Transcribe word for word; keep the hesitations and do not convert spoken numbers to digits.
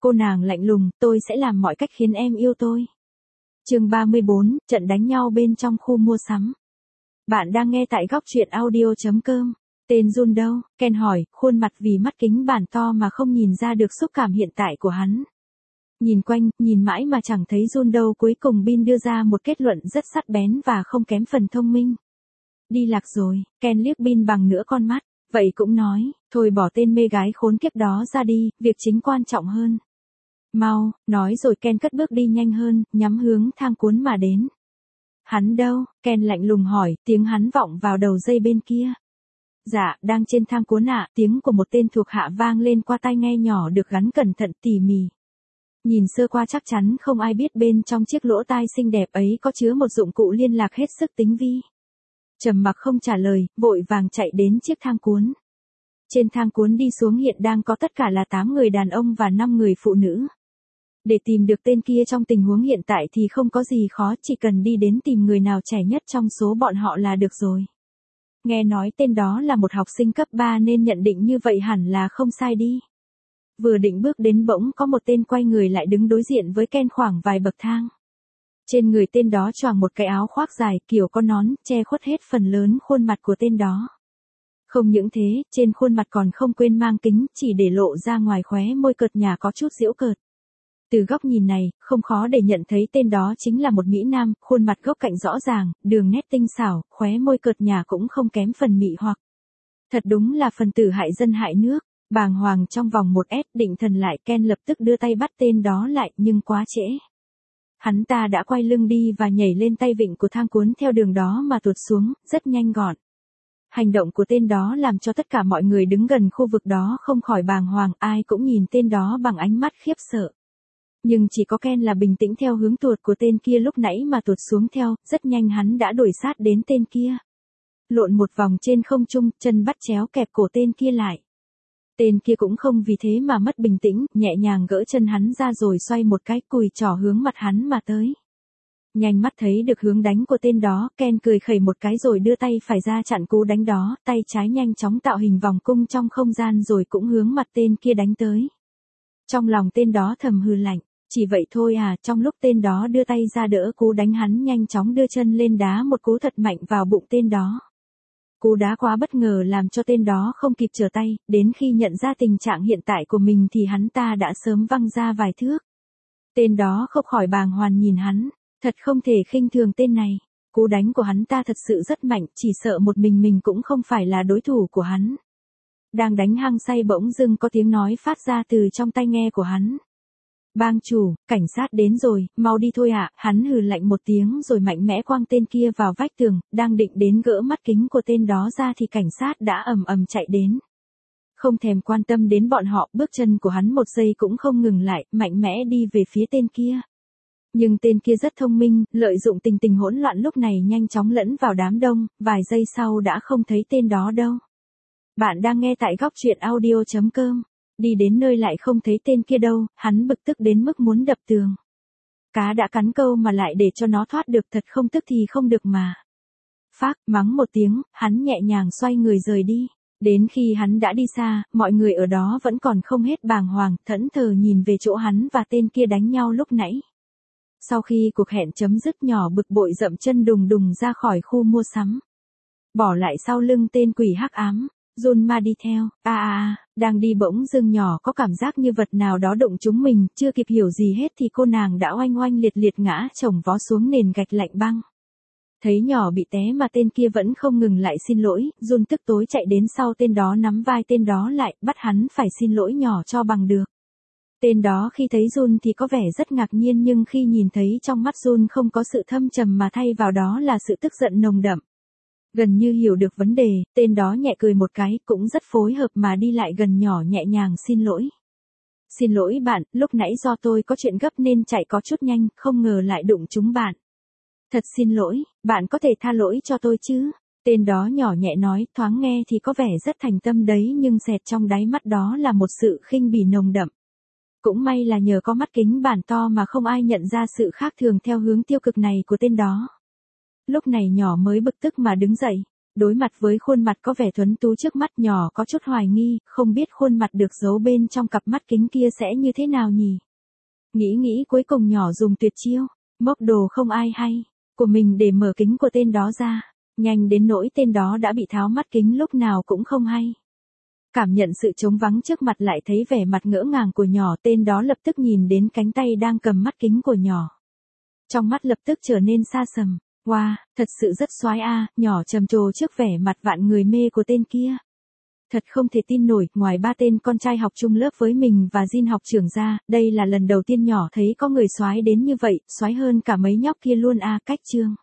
Cô nàng lạnh lùng, tôi sẽ làm mọi cách khiến em yêu tôi. Chương ba mươi bốn, trận đánh nhau bên trong khu mua sắm. Bạn đang nghe tại góc truyện audio chấm com. Tên Jun đâu? Ken hỏi, khuôn mặt vì mắt kính bản to mà không nhìn ra được xúc cảm hiện tại của hắn. Nhìn quanh, nhìn mãi mà chẳng thấy Jun đâu, cuối cùng Bin đưa ra một kết luận rất sắc bén và không kém phần thông minh. Đi lạc rồi. Ken liếc Bin bằng nửa con mắt, vậy cũng nói, thôi bỏ tên mê gái khốn kiếp đó ra đi, việc chính quan trọng hơn. Mau, nói rồi Ken cất bước đi nhanh hơn, nhắm hướng thang cuốn mà đến. Hắn đâu? Ken lạnh lùng hỏi, tiếng hắn vọng vào đầu dây bên kia. Dạ, đang trên thang cuốn ạ, tiếng của một tên thuộc hạ vang lên qua tai nghe nhỏ được gắn cẩn thận tỉ mỉ. Nhìn sơ qua chắc chắn không ai biết bên trong chiếc lỗ tai xinh đẹp ấy có chứa một dụng cụ liên lạc hết sức tinh vi. Trầm mặc không trả lời, vội vàng chạy đến chiếc thang cuốn. Trên thang cuốn đi xuống hiện đang có tất cả là tám người đàn ông và năm người phụ nữ. Để tìm được tên kia trong tình huống hiện tại thì không có gì khó, chỉ cần đi đến tìm người nào trẻ nhất trong số bọn họ là được rồi. Nghe nói tên đó là một học sinh cấp ba nên nhận định như vậy hẳn là không sai đi. Vừa định bước đến bỗng có một tên quay người lại đứng đối diện với Ken khoảng vài bậc thang. Trên người tên đó choàng một cái áo khoác dài kiểu có nón, che khuất hết phần lớn khuôn mặt của tên đó. Không những thế, trên khuôn mặt còn không quên mang kính, chỉ để lộ ra ngoài khóe môi cợt nhả có chút giễu cợt. Từ góc nhìn này, không khó để nhận thấy tên đó chính là một Mỹ Nam, khuôn mặt góc cạnh rõ ràng, đường nét tinh xảo, khóe môi cợt nhả cũng không kém phần mị hoặc. Thật đúng là phần tử hại dân hại nước. Bàng hoàng trong vòng một S định thần lại, Ken lập tức đưa tay bắt tên đó lại, nhưng quá trễ. Hắn ta đã quay lưng đi và nhảy lên tay vịn của thang cuốn theo đường đó mà tuột xuống, rất nhanh gọn. Hành động của tên đó làm cho tất cả mọi người đứng gần khu vực đó không khỏi bàng hoàng, ai cũng nhìn tên đó bằng ánh mắt khiếp sợ. Nhưng chỉ có Ken là bình tĩnh theo hướng tuột của tên kia lúc nãy mà tuột xuống theo, rất nhanh hắn đã đuổi sát đến tên kia. Lộn một vòng trên không trung, chân bắt chéo kẹp cổ tên kia lại. Tên kia cũng không vì thế mà mất bình tĩnh, nhẹ nhàng gỡ chân hắn ra rồi xoay một cái, cùi trỏ hướng mặt hắn mà tới. Nhanh mắt thấy được hướng đánh của tên đó, Ken cười khẩy một cái rồi đưa tay phải ra chặn cú đánh đó, tay trái nhanh chóng tạo hình vòng cung trong không gian rồi cũng hướng mặt tên kia đánh tới. Trong lòng tên đó thầm hừ lạnh, chỉ vậy thôi à, trong lúc tên đó đưa tay ra đỡ cú đánh hắn nhanh chóng đưa chân lên đá một cú thật mạnh vào bụng tên đó. Cú đá quá bất ngờ làm cho tên đó không kịp trở tay, đến khi nhận ra tình trạng hiện tại của mình thì hắn ta đã sớm văng ra vài thước. Tên đó không khỏi bàng hoàng nhìn hắn, thật không thể khinh thường tên này. Cú đánh của hắn ta thật sự rất mạnh, chỉ sợ một mình mình cũng không phải là đối thủ của hắn. Đang đánh hăng say bỗng dưng có tiếng nói phát ra từ trong tai nghe của hắn. Bang chủ, cảnh sát đến rồi, mau đi thôi ạ. Hắn hừ lạnh một tiếng rồi mạnh mẽ quăng tên kia vào vách tường, đang định đến gỡ mắt kính của tên đó ra thì cảnh sát đã ầm ầm chạy đến. Không thèm quan tâm đến bọn họ, bước chân của hắn một giây cũng không ngừng lại, mạnh mẽ đi về phía tên kia. Nhưng tên kia rất thông minh, lợi dụng tình tình hỗn loạn lúc này nhanh chóng lẫn vào đám đông, vài giây sau đã không thấy tên đó đâu. Bạn đang nghe tại góc truyện audio chấm com. Đi đến nơi lại không thấy tên kia đâu, hắn bực tức đến mức muốn đập tường. Cá đã cắn câu mà lại để cho nó thoát được, thật không tức thì không được mà. Phác, mắng một tiếng, hắn nhẹ nhàng xoay người rời đi. Đến khi hắn đã đi xa, mọi người ở đó vẫn còn không hết bàng hoàng, thẫn thờ nhìn về chỗ hắn và tên kia đánh nhau lúc nãy. Sau khi cuộc hẹn chấm dứt, nhỏ bực bội dậm chân đùng đùng ra khỏi khu mua sắm. Bỏ lại sau lưng tên quỷ hắc ám. Jun ma đi theo, a a a, đang đi bỗng dưng nhỏ có cảm giác như vật nào đó đụng chúng mình, chưa kịp hiểu gì hết thì cô nàng đã oanh oanh liệt liệt ngã chồng vó xuống nền gạch lạnh băng. Thấy nhỏ bị té mà tên kia vẫn không ngừng lại xin lỗi, Jun tức tối chạy đến sau tên đó nắm vai tên đó lại, bắt hắn phải xin lỗi nhỏ cho bằng được. Tên đó khi thấy Jun thì có vẻ rất ngạc nhiên, nhưng khi nhìn thấy trong mắt Jun không có sự thâm trầm mà thay vào đó là sự tức giận nồng đậm. Gần như hiểu được vấn đề, tên đó nhẹ cười một cái, cũng rất phối hợp mà đi lại gần nhỏ nhẹ nhàng xin lỗi. Xin lỗi bạn, lúc nãy do tôi có chuyện gấp nên chạy có chút nhanh, không ngờ lại đụng chúng bạn. Thật xin lỗi, bạn có thể tha lỗi cho tôi chứ? Tên đó nhỏ nhẹ nói, thoáng nghe thì có vẻ rất thành tâm đấy, nhưng xẹt trong đáy mắt đó là một sự khinh bỉ nồng đậm. Cũng may là nhờ có mắt kính bản to mà không ai nhận ra sự khác thường theo hướng tiêu cực này của tên đó. Lúc này nhỏ mới bực tức mà đứng dậy. Đối mặt với khuôn mặt có vẻ tuấn tú trước mắt, nhỏ có chút hoài nghi, không biết khuôn mặt được giấu bên trong cặp mắt kính kia sẽ như thế nào nhỉ? Nghĩ nghĩ cuối cùng nhỏ dùng tuyệt chiêu, móc đồ không ai hay của mình để mở kính của tên đó ra, nhanh đến nỗi tên đó đã bị tháo mắt kính lúc nào cũng không hay. Cảm nhận sự trống vắng trước mặt lại thấy vẻ mặt ngỡ ngàng của nhỏ, tên đó lập tức nhìn đến cánh tay đang cầm mắt kính của nhỏ. Trong mắt lập tức trở nên xa sầm. Wow, thật sự rất xoái a, nhỏ trầm trồ trước vẻ mặt vạn người mê của tên kia. Thật không thể tin nổi, ngoài ba tên con trai học chung lớp với mình và Jin học trưởng ra, đây là lần đầu tiên nhỏ thấy có người xoái đến như vậy, xoái hơn cả mấy nhóc kia luôn a, cách chương.